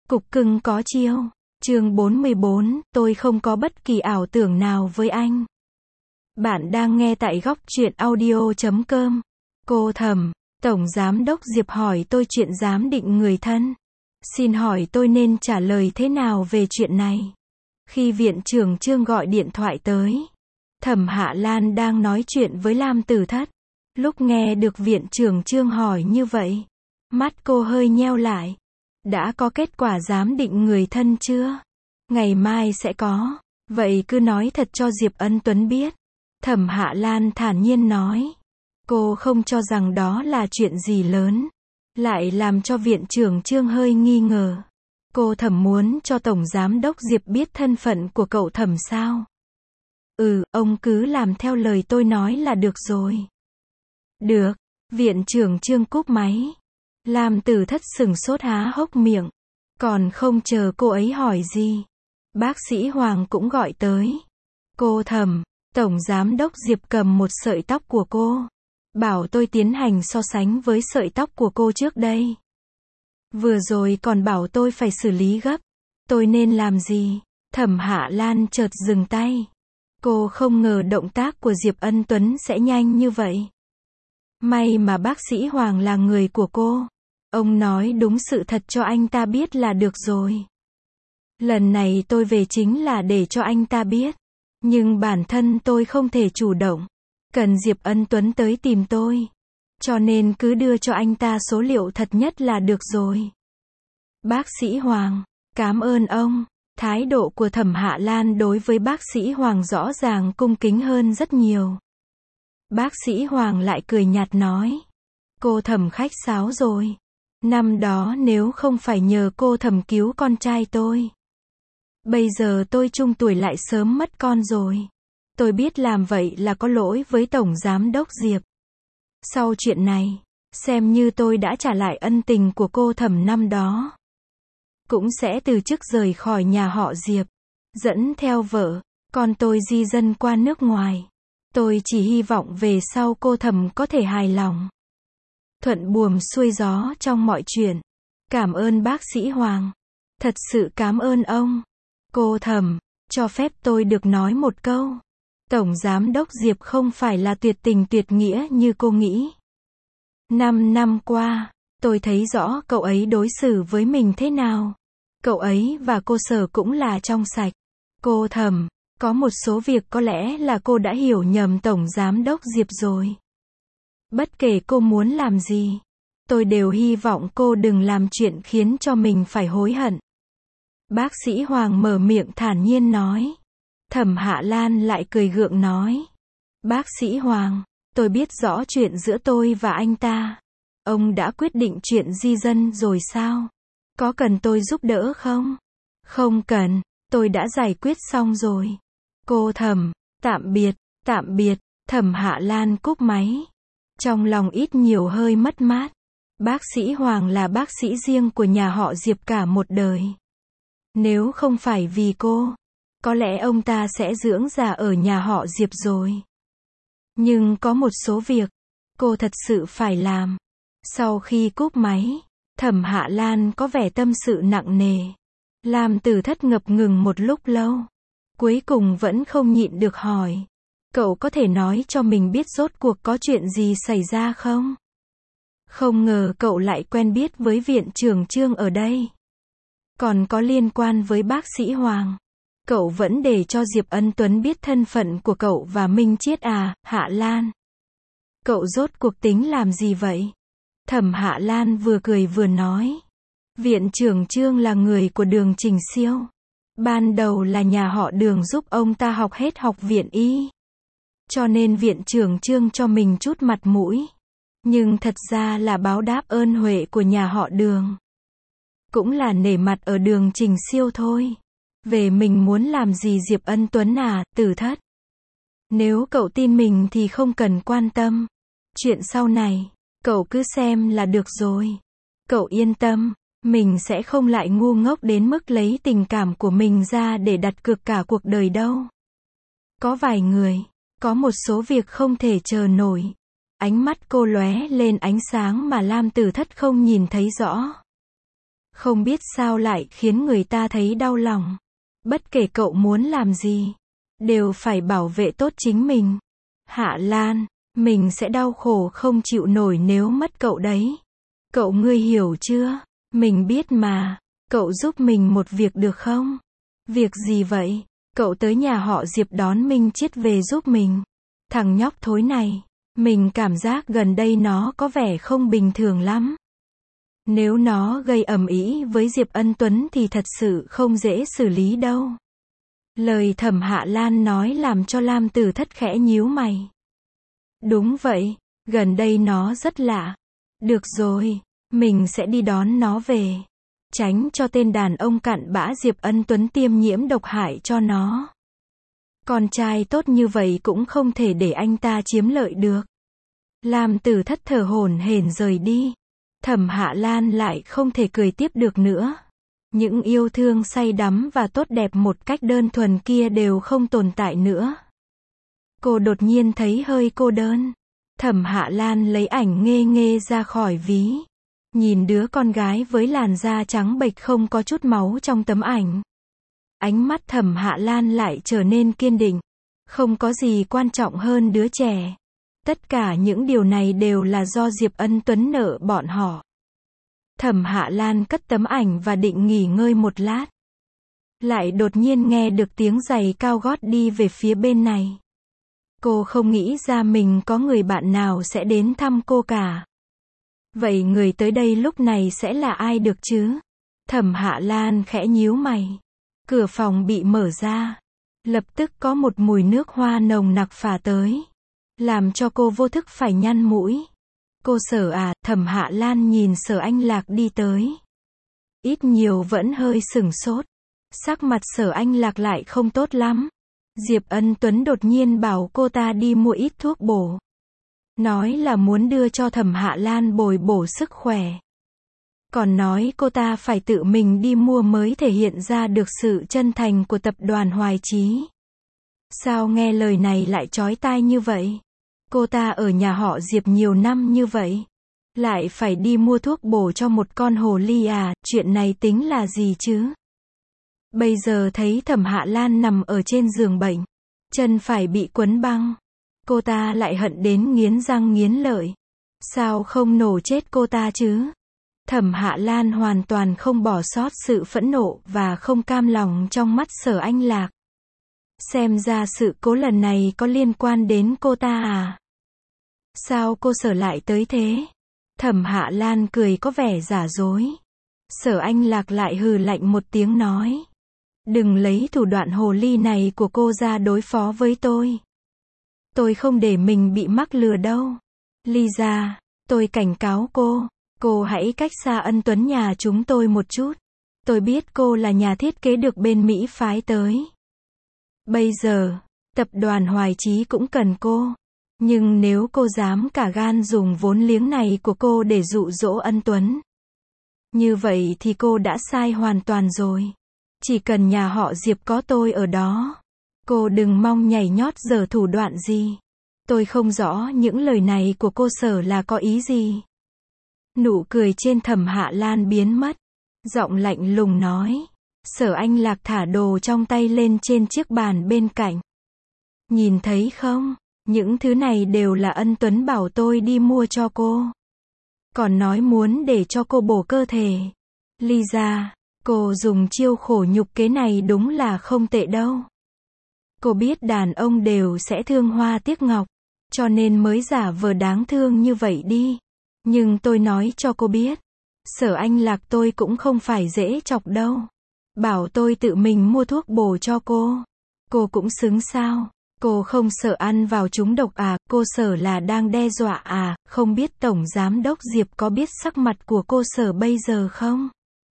Cục cưng có chiêu. Chương 44, tôi không có bất kỳ ảo tưởng nào với anh. Bạn đang nghe tại góc truyện audio.com. Cô Thẩm, Tổng Giám đốc Diệp hỏi tôi chuyện giám định người thân. Xin hỏi tôi nên trả lời thế nào về chuyện này? Khi viện trưởng Trương gọi điện thoại tới, Thẩm Hạ Lan đang nói chuyện với Lam Tử Thất. Lúc nghe được viện trưởng Trương hỏi như vậy, mắt cô hơi nheo lại. Đã có kết quả giám định người thân chưa? Ngày mai sẽ có. Vậy cứ nói thật cho Diệp Ân Tuấn biết. Thẩm Hạ Lan thản nhiên nói. Cô không cho rằng đó là chuyện gì lớn. Lại làm cho viện trưởng Trương hơi nghi ngờ. Cô Thẩm muốn cho Tổng Giám đốc Diệp biết thân phận của cậu Thẩm sao? Ông cứ làm theo lời tôi nói là được rồi. Được. Viện trưởng Trương cúp máy. Lam Tử Thất sừng sốt há hốc miệng. Còn không chờ cô ấy hỏi gì, bác sĩ Hoàng cũng gọi tới. Cô Thẩm, Tổng Giám đốc Diệp cầm một sợi tóc của cô. Bảo tôi tiến hành so sánh với sợi tóc của cô trước đây. Vừa rồi còn bảo tôi phải xử lý gấp. Tôi nên làm gì? Thẩm Hạ Lan chợt dừng tay. Cô không ngờ động tác của Diệp Ân Tuấn sẽ nhanh như vậy. May mà bác sĩ Hoàng là người của cô. Ông nói đúng sự thật cho anh ta biết là được rồi. Lần này tôi về chính là để cho anh ta biết. Nhưng bản thân tôi không thể chủ động. Cần Diệp Ân Tuấn tới tìm tôi. Cho nên cứ đưa cho anh ta số liệu thật nhất là được rồi. Bác sĩ Hoàng, cảm ơn ông. Thái độ của Thẩm Hạ Lan đối với bác sĩ Hoàng rõ ràng cung kính hơn rất nhiều. Bác sĩ Hoàng lại cười nhạt nói. Cô Thẩm khách sáo rồi. Năm đó nếu không phải nhờ cô Thẩm cứu con trai tôi, bây giờ tôi trung tuổi lại sớm mất con rồi. Tôi biết làm vậy là có lỗi với Tổng Giám đốc Diệp. Sau chuyện này, xem như tôi đã trả lại ân tình của cô Thẩm năm đó. Cũng sẽ từ chức rời khỏi nhà họ Diệp, dẫn theo vợ, con tôi di dân qua nước ngoài. Tôi chỉ hy vọng về sau cô Thẩm có thể hài lòng. Thuận buồm xuôi gió trong mọi chuyện. Cảm ơn bác sĩ Hoàng. Thật sự cảm ơn ông. Cô Thẩm, cho phép tôi được nói một câu. Tổng Giám đốc Diệp không phải là tuyệt tình tuyệt nghĩa như cô nghĩ. 5 năm qua, tôi thấy rõ cậu ấy đối xử với mình thế nào. Cậu ấy và cô Sở cũng là trong sạch. Cô Thẩm, có một số việc có lẽ là cô đã hiểu nhầm Tổng Giám đốc Diệp rồi. Bất kể cô muốn làm gì, tôi đều hy vọng cô đừng làm chuyện khiến cho mình phải hối hận. Bác sĩ Hoàng mở miệng thản nhiên nói. Thẩm Hạ Lan lại cười gượng nói. Bác sĩ Hoàng, tôi biết rõ chuyện giữa tôi và anh ta. Ông đã quyết định chuyện di dân rồi sao? Có cần tôi giúp đỡ không? Không cần, tôi đã giải quyết xong rồi. Cô Thẩm, tạm biệt, tạm biệt. Thẩm Hạ Lan cúp máy. Trong lòng ít nhiều hơi mất mát. Bác sĩ Hoàng là bác sĩ riêng của nhà họ Diệp cả một đời. Nếu không phải vì cô, có lẽ ông ta sẽ dưỡng già ở nhà họ Diệp rồi. Nhưng có một số việc, cô thật sự phải làm. Sau khi cúp máy, Thẩm Hạ Lan có vẻ tâm sự nặng nề. Lam Tử Thất ngập ngừng một lúc lâu. Cuối cùng vẫn không nhịn được hỏi. Cậu có thể nói cho mình biết rốt cuộc có chuyện gì xảy ra không? Không ngờ cậu lại quen biết với viện trưởng Trương ở đây. Còn có liên quan với bác sĩ Hoàng. Cậu vẫn để cho Diệp Ân Tuấn biết thân phận của cậu và Minh Chiết à, Hạ Lan? Cậu rốt cuộc tính làm gì vậy? Thẩm Hạ Lan vừa cười vừa nói. Viện trưởng Trương là người của Đường Trình Siêu. Ban đầu là nhà họ Đường giúp ông ta học hết học viện y. Cho nên viện trưởng Trương cho mình chút mặt mũi. Nhưng thật ra là báo đáp ơn huệ của nhà họ Đường. Cũng là nể mặt ở Đường Trình Siêu thôi. Về mình muốn làm gì Diệp Ân Tuấn à, Tử Thất? Nếu cậu tin mình thì không cần quan tâm. Chuyện sau này, cậu cứ xem là được rồi. Cậu yên tâm, mình sẽ không lại ngu ngốc đến mức lấy tình cảm của mình ra để đặt cược cả cuộc đời đâu. Có vài người, có một số việc không thể chờ nổi. Ánh mắt cô lóe lên ánh sáng mà Lam Tử Thất không nhìn thấy rõ. Không biết sao lại khiến người ta thấy đau lòng. Bất kể cậu muốn làm gì, đều phải bảo vệ tốt chính mình. Hạ Lan, mình sẽ đau khổ không chịu nổi nếu mất cậu đấy. Cậu ngươi hiểu chưa? Mình biết mà. Cậu giúp mình một việc được không? Việc gì vậy? Cậu tới nhà họ Diệp đón Minh Chiết về giúp mình. Thằng nhóc thối này, mình cảm giác gần đây nó có vẻ không bình thường lắm. Nếu nó gây ầm ĩ với Diệp Ân Tuấn thì thật sự không dễ xử lý đâu. Lời Thẩm Hạ Lan nói làm cho Lam Tử Thất khẽ nhíu mày. Đúng vậy, gần đây nó rất lạ. Được rồi, mình sẽ đi đón nó về. Tránh cho tên đàn ông cặn bã Diệp Ân Tuấn tiêm nhiễm độc hại cho nó. Con trai tốt như vậy cũng không thể để anh ta chiếm lợi được. Lam Tử Thất thở hổn hển rời đi. Thẩm Hạ Lan lại không thể cười tiếp được nữa. Những yêu thương say đắm và tốt đẹp một cách đơn thuần kia đều không tồn tại nữa. Cô đột nhiên thấy hơi cô đơn. Thẩm Hạ Lan lấy ảnh nghê nghê ra khỏi ví. Nhìn đứa con gái với làn da trắng bệch không có chút máu trong tấm ảnh. Ánh mắt Thẩm Hạ Lan lại trở nên kiên định. Không có gì quan trọng hơn đứa trẻ. Tất cả những điều này đều là do Diệp Ân Tuấn nợ bọn họ. Thẩm Hạ Lan cất tấm ảnh và định nghỉ ngơi một lát. Lại đột nhiên nghe được tiếng giày cao gót đi về phía bên này. Cô không nghĩ ra mình có người bạn nào sẽ đến thăm cô cả. Vậy người tới đây lúc này sẽ là ai được chứ? Thẩm Hạ Lan khẽ nhíu mày. Cửa phòng bị mở ra. Lập tức có một mùi nước hoa nồng nặc phả tới. Làm cho cô vô thức phải nhăn mũi. Cô Sở à, Thẩm Hạ Lan nhìn Sở Anh Lạc đi tới. Ít nhiều vẫn hơi sửng sốt. Sắc mặt Sở Anh Lạc lại không tốt lắm. Diệp Ân Tuấn đột nhiên bảo cô ta đi mua ít thuốc bổ. Nói là muốn đưa cho Thẩm Hạ Lan bồi bổ sức khỏe. Còn nói cô ta phải tự mình đi mua mới thể hiện ra được sự chân thành của tập đoàn Hoài Chí. Sao nghe lời này lại chói tai như vậy? Cô ta ở nhà họ Diệp nhiều năm như vậy. Lại phải đi mua thuốc bổ cho một con hồ ly à, chuyện này tính là gì chứ? Bây giờ thấy Thẩm Hạ Lan nằm ở trên giường bệnh. Chân phải bị quấn băng. Cô ta lại hận đến nghiến răng nghiến lợi. Sao không nổ chết cô ta chứ? Thẩm Hạ Lan hoàn toàn không bỏ sót sự phẫn nộ và không cam lòng trong mắt Sở Anh Lạc. Xem ra sự cố lần này có liên quan đến cô ta à? Sao cô Sở lại tới thế? Thẩm Hạ Lan cười có vẻ giả dối. Sở Anh Lạc lại hừ lạnh một tiếng nói. Đừng lấy thủ đoạn hồ ly này của cô ra đối phó với tôi. Tôi không để mình bị mắc lừa đâu. Lisa, tôi cảnh cáo cô hãy cách xa Ân Tuấn nhà chúng tôi một chút. Tôi biết cô là nhà thiết kế được bên Mỹ phái tới. Bây giờ, tập đoàn Hoài Chí cũng cần cô. Nhưng nếu cô dám cả gan dùng vốn liếng này của cô để dụ dỗ Ân Tuấn, như vậy thì cô đã sai hoàn toàn rồi. Chỉ cần nhà họ Diệp có tôi ở đó, cô đừng mong nhảy nhót giở thủ đoạn gì. Tôi không rõ những lời này của cô Sở là có ý gì. Nụ cười trên Thẩm Hạ Lan biến mất. Giọng lạnh lùng nói. Sở Anh Lạc thả đồ trong tay lên trên chiếc bàn bên cạnh. Nhìn thấy không? Những thứ này đều là Ân Tuấn bảo tôi đi mua cho cô. Còn nói muốn để cho cô bổ cơ thể. Lisa, cô dùng chiêu khổ nhục kế này đúng là không tệ đâu. Cô biết đàn ông đều sẽ thương hoa tiếc ngọc, cho nên mới giả vờ đáng thương như vậy đi. Nhưng tôi nói cho cô biết, Sở Anh Lạc tôi cũng không phải dễ chọc đâu. Bảo tôi tự mình mua thuốc bổ cho cô cũng xứng sao? Cô không sợ ăn vào trúng độc à? Cô Sở là đang đe dọa à? Không biết Tổng Giám đốc Diệp có biết sắc mặt của cô Sở bây giờ không?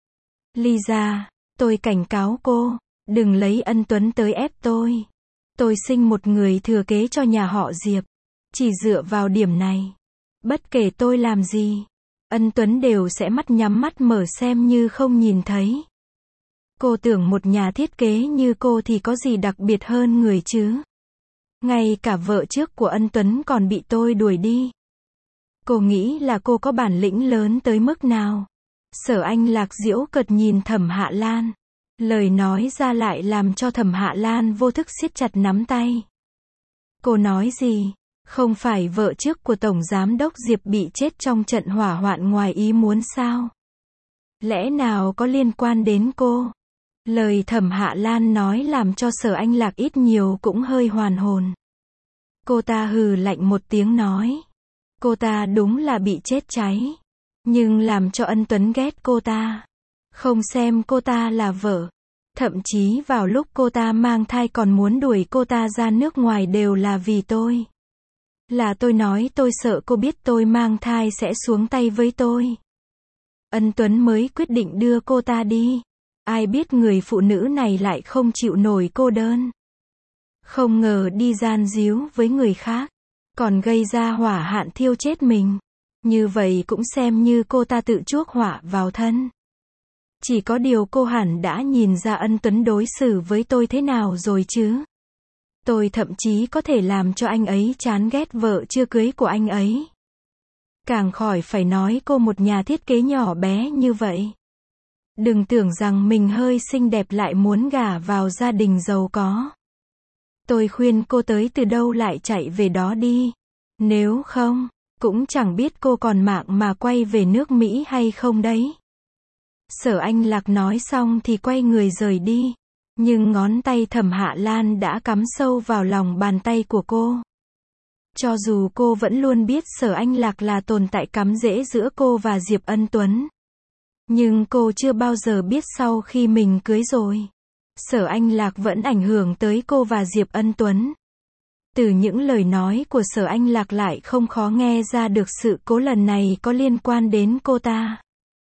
Lisa, tôi cảnh cáo cô, đừng lấy Ân Tuấn tới ép tôi. Tôi sinh một người thừa kế cho nhà họ Diệp. Chỉ dựa vào điểm này, bất kể tôi làm gì, Ân Tuấn đều sẽ mắt nhắm mắt mở xem như không nhìn thấy. Cô tưởng một nhà thiết kế như cô thì có gì đặc biệt hơn người chứ? Ngay cả vợ trước của Ân Tuấn còn bị tôi đuổi đi. Cô nghĩ là cô có bản lĩnh lớn tới mức nào? Sở Anh Lạc giễu cợt nhìn Thẩm Hạ Lan. Lời nói ra lại làm cho Thẩm Hạ Lan vô thức siết chặt nắm tay. Cô nói gì? Không phải vợ trước của Tổng Giám đốc Diệp bị chết trong trận hỏa hoạn ngoài ý muốn sao? Lẽ nào có liên quan đến cô? Lời Thẩm Hạ Lan nói làm cho Sở Anh Lạc ít nhiều cũng hơi hoàn hồn. Cô ta hừ lạnh một tiếng nói. Cô ta đúng là bị chết cháy. Nhưng làm cho Ân Tuấn ghét cô ta. Không xem cô ta là vợ. Thậm chí vào lúc cô ta mang thai còn muốn đuổi cô ta ra nước ngoài đều là vì tôi. Là tôi nói tôi sợ cô biết tôi mang thai sẽ xuống tay với tôi. Ân Tuấn mới quyết định đưa cô ta đi. Ai biết người phụ nữ này lại không chịu nổi cô đơn. Không ngờ đi gian díu với người khác. Còn gây ra hỏa hạn thiêu chết mình. Như vậy cũng xem như cô ta tự chuốc họa vào thân. Chỉ có điều cô hẳn đã nhìn ra Ân Tuấn đối xử với tôi thế nào rồi chứ. Tôi thậm chí có thể làm cho anh ấy chán ghét vợ chưa cưới của anh ấy. Càng khỏi phải nói cô một nhà thiết kế nhỏ bé như vậy. Đừng tưởng rằng mình hơi xinh đẹp lại muốn gả vào gia đình giàu có. Tôi khuyên cô tới từ đâu lại chạy về đó đi. Nếu không, cũng chẳng biết cô còn mạng mà quay về nước Mỹ hay không đấy. Sở Anh Lạc nói xong thì quay người rời đi. Nhưng ngón tay Thẩm Hạ Lan đã cắm sâu vào lòng bàn tay của cô. Cho dù cô vẫn luôn biết Sở Anh Lạc là tồn tại cắm rễ giữa cô và Diệp Ân Tuấn. Nhưng cô chưa bao giờ biết sau khi mình cưới rồi, Sở Anh Lạc vẫn ảnh hưởng tới cô và Diệp Ân Tuấn. Từ những lời nói của Sở Anh Lạc lại không khó nghe ra được sự cố lần này có liên quan đến cô ta.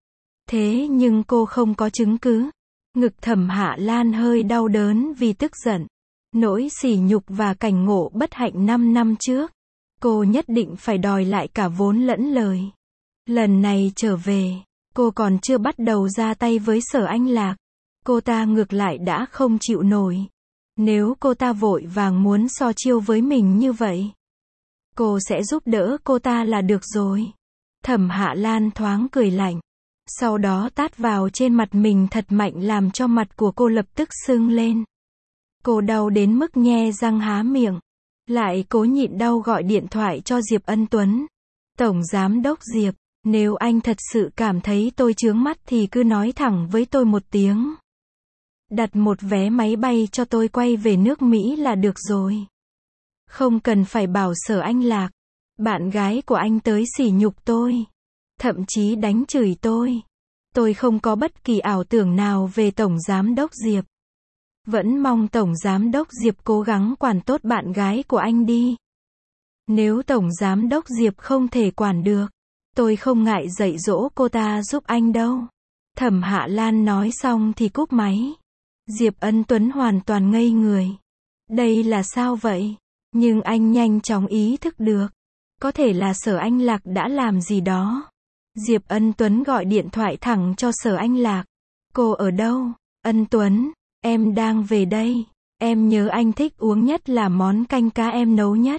Thế nhưng cô không có chứng cứ. Ngực Thẩm Hạ Lan hơi đau đớn vì tức giận. Nỗi sỉ nhục và cảnh ngộ bất hạnh 5 năm trước. Cô nhất định phải đòi lại cả vốn lẫn lời. Lần này trở về, cô còn chưa bắt đầu ra tay với Sở Anh Lạc. Cô ta ngược lại đã không chịu nổi. Nếu cô ta vội vàng muốn so chiêu với mình như vậy, cô sẽ giúp đỡ cô ta là được rồi. Thẩm Hạ Lan thoáng cười lạnh. Sau đó tát vào trên mặt mình thật mạnh làm cho mặt của cô lập tức sưng lên. Cô đau đến mức nhe răng há miệng. Lại cố nhịn đau gọi điện thoại cho Diệp Ân Tuấn. Tổng Giám đốc Diệp, nếu anh thật sự cảm thấy tôi chướng mắt thì cứ nói thẳng với tôi một tiếng. Đặt một vé máy bay cho tôi quay về nước Mỹ là được rồi. Không cần phải bảo Sở Anh Lạc, bạn gái của anh tới sỉ nhục tôi. Thậm chí đánh chửi tôi. Tôi không có bất kỳ ảo tưởng nào về Tổng Giám đốc Diệp. Vẫn mong Tổng Giám đốc Diệp cố gắng quản tốt bạn gái của anh đi. Nếu Tổng Giám đốc Diệp không thể quản được, tôi không ngại dạy dỗ cô ta giúp anh đâu. Thẩm Hạ Lan nói xong thì cúp máy. Diệp Ân Tuấn hoàn toàn ngây người. Đây là sao vậy? Nhưng anh nhanh chóng ý thức được. Có thể là Sở Anh Lạc đã làm gì đó. Diệp Ân Tuấn gọi điện thoại thẳng cho Sở Anh Lạc. Cô ở đâu? Ân Tuấn, em đang về đây. Em nhớ anh thích uống nhất là món canh cá em nấu nhất.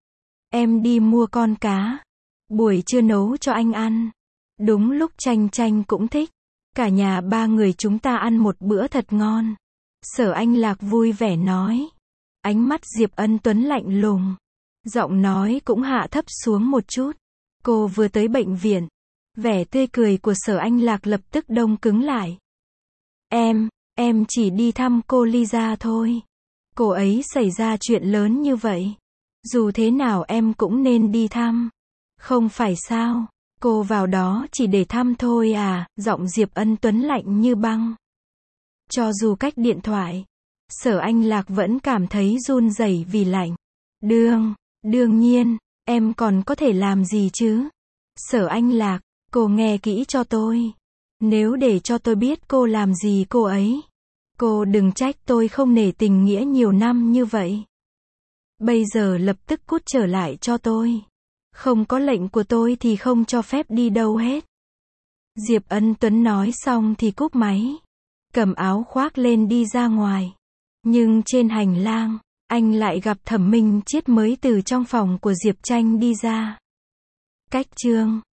Em đi mua con cá. Buổi trưa nấu cho anh ăn. Đúng lúc Tranh Tranh cũng thích. Cả nhà ba người chúng ta ăn một bữa thật ngon. Sở Anh Lạc vui vẻ nói. Ánh mắt Diệp Ân Tuấn lạnh lùng. Giọng nói cũng hạ thấp xuống một chút. Cô vừa tới bệnh viện. Vẻ tươi cười của Sở Anh Lạc lập tức đông cứng lại. Em chỉ đi thăm cô Lisa thôi. Cô ấy xảy ra chuyện lớn như vậy. Dù thế nào em cũng nên đi thăm. Không phải sao? Cô vào đó chỉ để thăm thôi à? Giọng Diệp Ân Tuấn lạnh như băng. Cho dù cách điện thoại, Sở Anh Lạc vẫn cảm thấy run rẩy vì lạnh. Đương nhiên, em còn có thể làm gì chứ? Sở Anh Lạc, cô nghe kỹ cho tôi. Nếu để cho tôi biết cô làm gì cô ấy, cô đừng trách tôi không nể tình nghĩa nhiều năm như vậy. Bây giờ lập tức cút trở lại cho tôi. Không có lệnh của tôi thì không cho phép đi đâu hết. Diệp Ân Tuấn nói xong thì cúp máy. Cầm áo khoác lên đi ra ngoài. Nhưng trên hành lang, anh lại gặp Thẩm Minh Chiết mới từ trong phòng của Diệp Tranh đi ra. Cách chương